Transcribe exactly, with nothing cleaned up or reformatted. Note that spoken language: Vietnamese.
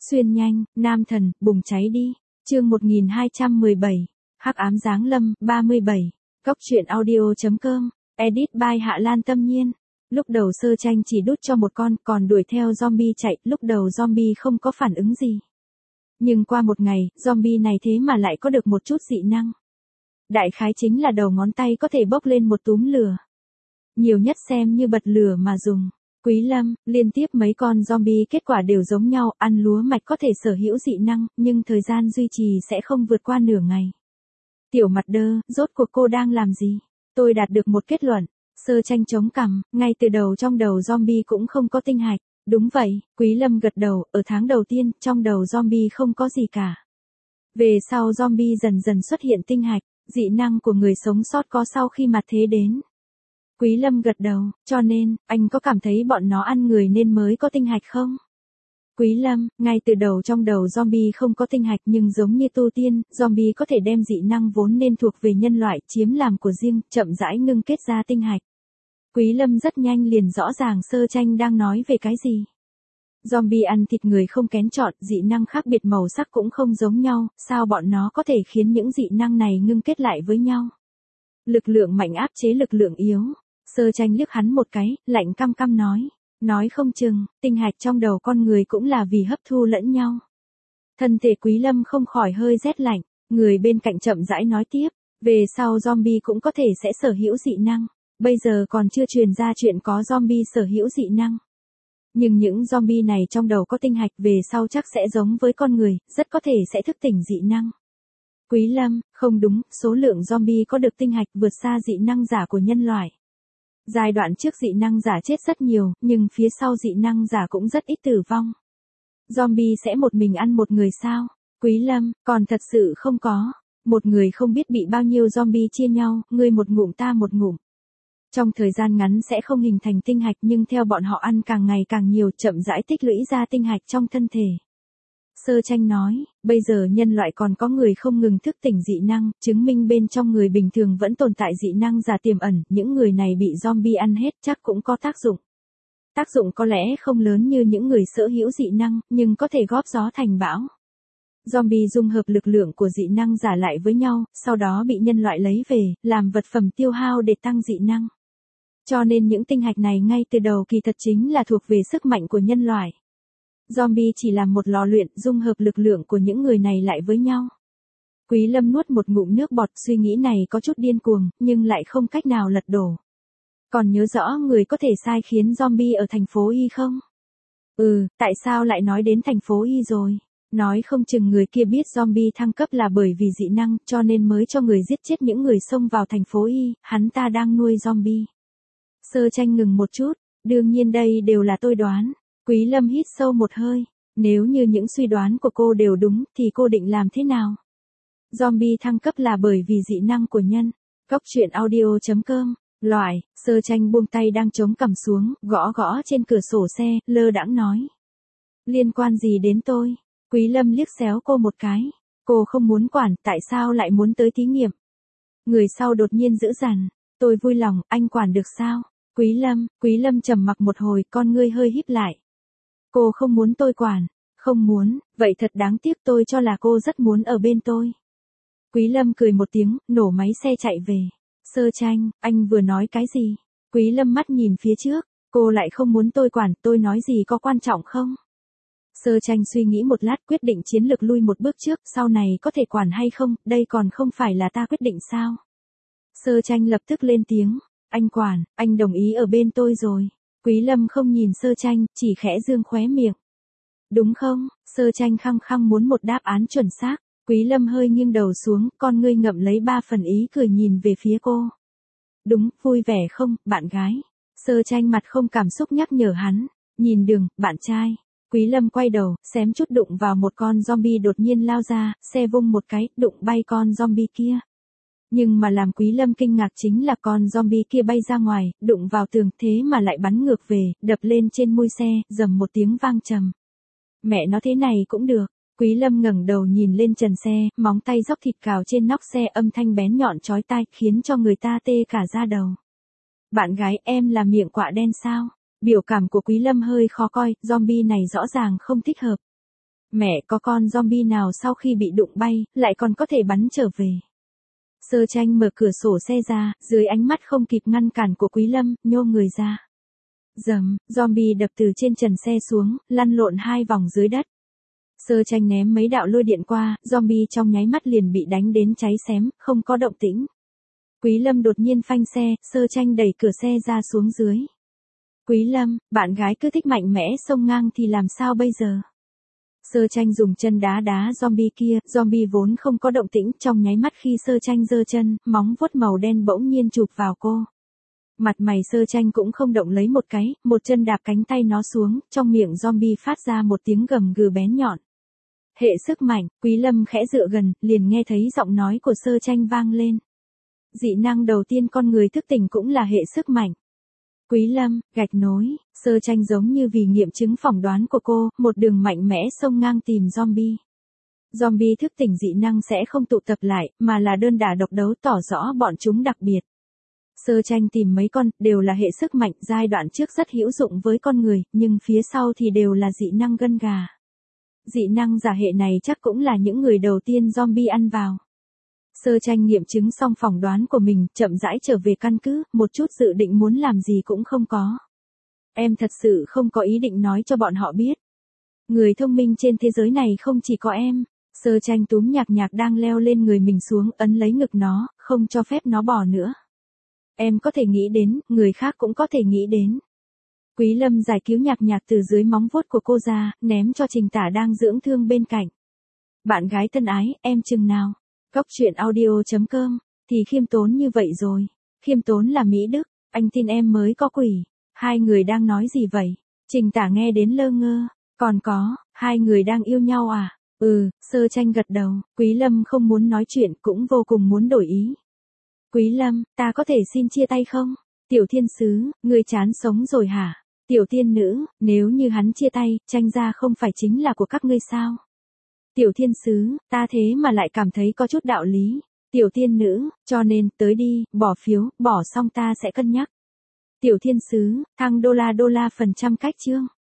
Xuyên nhanh, nam thần, bùng cháy đi. Chương một nghìn hai trăm mười bảy. Hắc ám giáng lâm, ba mươi bảy. Góc truyện audio chấm com. Edit by Hạ Lan Tâm Nhiên. Lúc đầu Sơ Tranh chỉ đút cho một con, còn đuổi theo zombie chạy, lúc đầu zombie không có phản ứng gì. Nhưng qua một ngày, zombie này thế mà lại có được một chút dị năng. Đại khái chính là đầu ngón tay có thể bốc lên một túm lửa. Nhiều nhất xem như bật lửa mà dùng. Quý Lâm, liên tiếp mấy con zombie kết quả đều giống nhau, ăn lúa mạch có thể sở hữu dị năng, nhưng thời gian duy trì sẽ không vượt qua nửa ngày. Tiểu Mặt Đơ, rốt cuộc cô đang làm gì? Tôi đạt được một kết luận. Sơ Tranh chống cằm, ngay từ đầu trong đầu zombie cũng không có tinh hạch. Đúng vậy, Quý Lâm gật đầu, ở tháng đầu tiên, trong đầu zombie không có gì cả. Về sau zombie dần dần xuất hiện tinh hạch, dị năng của người sống sót có sau khi mặt thế đến. Quý Lâm gật đầu, cho nên, anh có cảm thấy bọn nó ăn người nên mới có tinh hạch không? Quý Lâm, ngay từ đầu trong đầu zombie không có tinh hạch nhưng giống như tu tiên, zombie có thể đem dị năng vốn nên thuộc về nhân loại chiếm làm của riêng, chậm rãi ngưng kết ra tinh hạch. Quý Lâm rất nhanh liền rõ ràng Sơ Tranh đang nói về cái gì. Zombie ăn thịt người không kén chọn, dị năng khác biệt màu sắc cũng không giống nhau, sao bọn nó có thể khiến những dị năng này ngưng kết lại với nhau? Lực lượng mạnh áp chế lực lượng yếu. Sơ Tranh liếc hắn một cái, lạnh căm căm nói. Nói không chừng, tinh hạch trong đầu con người cũng là vì hấp thu lẫn nhau. Thân thể Quý Lâm không khỏi hơi rét lạnh, người bên cạnh chậm rãi nói tiếp. Về sau zombie cũng có thể sẽ sở hữu dị năng. Bây giờ còn chưa truyền ra chuyện có zombie sở hữu dị năng. Nhưng những zombie này trong đầu có tinh hạch về sau chắc sẽ giống với con người, rất có thể sẽ thức tỉnh dị năng. Quý Lâm, không đúng, số lượng zombie có được tinh hạch vượt xa dị năng giả của nhân loại. Giai đoạn trước dị năng giả chết rất nhiều, nhưng phía sau dị năng giả cũng rất ít tử vong. Zombie sẽ một mình ăn một người sao? Quý Lâm, còn thật sự không có. Một người không biết bị bao nhiêu zombie chia nhau, ngươi một ngụm ta một ngụm. Trong thời gian ngắn sẽ không hình thành tinh hạch nhưng theo bọn họ ăn càng ngày càng nhiều chậm rãi tích lũy ra tinh hạch trong thân thể. Sơ Tranh nói, bây giờ nhân loại còn có người không ngừng thức tỉnh dị năng, chứng minh bên trong người bình thường vẫn tồn tại dị năng giả tiềm ẩn, những người này bị zombie ăn hết chắc cũng có tác dụng. Tác dụng có lẽ không lớn như những người sở hữu dị năng, nhưng có thể góp gió thành bão. Zombie dung hợp lực lượng của dị năng giả lại với nhau, sau đó bị nhân loại lấy về, làm vật phẩm tiêu hao để tăng dị năng. Cho nên những tinh hạch này ngay từ đầu kỳ thật chính là thuộc về sức mạnh của nhân loại. Zombie chỉ là một lò luyện dung hợp lực lượng của những người này lại với nhau. Quý Lâm nuốt một ngụm nước bọt, suy nghĩ này có chút điên cuồng, nhưng lại không cách nào lật đổ. Còn nhớ rõ người có thể sai khiến zombie ở thành phố Y không? Ừ, tại sao lại nói đến thành phố Y rồi? Nói không chừng người kia biết zombie thăng cấp là bởi vì dị năng, cho nên mới cho người giết chết những người xông vào thành phố Y, hắn ta đang nuôi zombie. Sơ Tranh ngừng một chút, đương nhiên đây đều là tôi đoán. Quý Lâm hít sâu một hơi, nếu như những suy đoán của cô đều đúng thì cô định làm thế nào? Zombie thăng cấp là bởi vì dị năng của nhân. Góc truyện audio chấm com. Loại, Sơ Tranh buông tay đang chống cằm xuống, gõ gõ trên cửa sổ xe, lơ đãng nói. Liên quan gì đến tôi? Quý Lâm liếc xéo cô một cái. Cô không muốn quản, tại sao lại muốn tới thí nghiệm? Người sau đột nhiên giữ dằn. Tôi vui lòng, anh quản được sao? Quý Lâm, Quý Lâm trầm mặc một hồi, con ngươi hơi híp lại. Cô không muốn tôi quản. Không muốn, vậy thật đáng tiếc, tôi cho là cô rất muốn ở bên tôi. Quý Lâm cười một tiếng, nổ máy xe chạy về. Sơ Tranh, anh vừa nói cái gì? Quý Lâm mắt nhìn phía trước, cô lại không muốn tôi quản, tôi nói gì có quan trọng không? Sơ Tranh suy nghĩ một lát quyết định chiến lược lui một bước trước, sau này có thể quản hay không, đây còn không phải là ta quyết định sao? Sơ Tranh lập tức lên tiếng, anh quản, anh đồng ý ở bên tôi rồi. Quý Lâm không nhìn Sơ Tranh, chỉ khẽ dương khóe miệng. Đúng không? Sơ Tranh khăng khăng muốn một đáp án chuẩn xác. Quý Lâm hơi nghiêng đầu xuống, con ngươi ngậm lấy ba phần ý cười nhìn về phía cô. Đúng, vui vẻ không, bạn gái? Sơ Tranh mặt không cảm xúc nhắc nhở hắn. Nhìn đường, bạn trai. Quý Lâm quay đầu, xém chút đụng vào một con zombie đột nhiên lao ra, xe vung một cái, đụng bay con zombie kia. Nhưng mà làm Quý Lâm kinh ngạc chính là con zombie kia bay ra ngoài, đụng vào tường thế mà lại bắn ngược về, đập lên trên mui xe, rầm một tiếng vang trầm. Mẹ nó thế này cũng được. Quý Lâm ngẩng đầu nhìn lên trần xe, móng tay róc thịt cào trên nóc xe âm thanh bén nhọn chói tai khiến cho người ta tê cả da đầu. Bạn gái em là miệng quạ đen sao? Biểu cảm của Quý Lâm hơi khó coi, zombie này rõ ràng không thích hợp. Mẹ, có con zombie nào sau khi bị đụng bay, lại còn có thể bắn trở về. Sơ Tranh mở cửa sổ xe ra, dưới ánh mắt không kịp ngăn cản của Quý Lâm, nhô người ra. Dầm, zombie đập từ trên trần xe xuống, lăn lộn hai vòng dưới đất. Sơ Tranh ném mấy đạo lôi điện qua, zombie trong nháy mắt liền bị đánh đến cháy xém, không có động tĩnh. Quý Lâm đột nhiên phanh xe, Sơ Tranh đẩy cửa xe ra xuống dưới. Quý Lâm, bạn gái cứ thích mạnh mẽ xông ngang thì làm sao bây giờ? Sơ Tranh dùng chân đá đá zombie kia, zombie vốn không có động tĩnh, trong nháy mắt khi Sơ Tranh giơ chân, móng vuốt màu đen bỗng nhiên chụp vào cô. Mặt mày Sơ Tranh cũng không động lấy một cái, một chân đạp cánh tay nó xuống, trong miệng zombie phát ra một tiếng gầm gừ bén nhọn. Hệ sức mạnh, Quý Lâm khẽ dựa gần, liền nghe thấy giọng nói của Sơ Tranh vang lên. Dị năng đầu tiên con người thức tỉnh cũng là hệ sức mạnh. Quý Lâm, gạch nối, Sơ Tranh giống như vì nghiệm chứng phỏng đoán của cô, một đường mạnh mẽ xông ngang tìm zombie. Zombie thức tỉnh dị năng sẽ không tụ tập lại, mà là đơn đả độc đấu, tỏ rõ bọn chúng đặc biệt. Sơ Tranh tìm mấy con, đều là hệ sức mạnh, giai đoạn trước rất hữu dụng với con người, nhưng phía sau thì đều là dị năng gân gà. Dị năng giả hệ này chắc cũng là những người đầu tiên zombie ăn vào. Sơ Tranh nghiệm chứng xong phỏng đoán của mình, chậm rãi trở về căn cứ, một chút dự định muốn làm gì cũng không có. Em thật sự không có ý định nói cho bọn họ biết. Người thông minh trên thế giới này không chỉ có em. Sơ Tranh túm Nhạc Nhạc đang leo lên người mình xuống, ấn lấy ngực nó, không cho phép nó bò nữa. Em có thể nghĩ đến, người khác cũng có thể nghĩ đến. Quý Lâm giải cứu Nhạc Nhạc từ dưới móng vuốt của cô ra, ném cho Trình Tả đang dưỡng thương bên cạnh. Bạn gái thân ái, em chừng nào? Cóc truyện audio chấm com, thì khiêm tốn như vậy rồi. Khiêm tốn là Mỹ Đức, anh tin em mới có quỷ. Hai người đang nói gì vậy? Trình Tả nghe đến lơ ngơ. Còn có, hai người đang yêu nhau à? Ừ, Sơ Tranh gật đầu. Quý Lâm không muốn nói chuyện, cũng vô cùng muốn đổi ý. Quý Lâm, ta có thể xin chia tay không? Tiểu thiên sứ, ngươi chán sống rồi hả? Tiểu tiên nữ, nếu như hắn chia tay, Tranh gia không phải chính là của các ngươi sao? Tiểu thiên sứ, ta thế mà lại cảm thấy có chút đạo lý. Tiểu tiên nữ, cho nên, tới đi, bỏ phiếu, bỏ xong ta sẽ cân nhắc. Tiểu thiên sứ, thăng đô la đô la phần trăm cách chương.